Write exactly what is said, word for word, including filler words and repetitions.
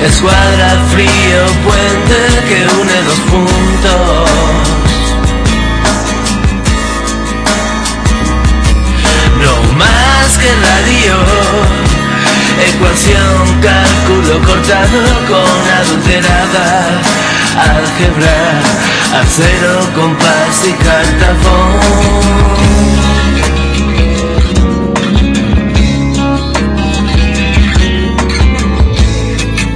escuadra, frío, puente que une dos puntos. No más que radio, ecuación, cálculo cortado con adulterada álgebra, acero, compás y cartabón.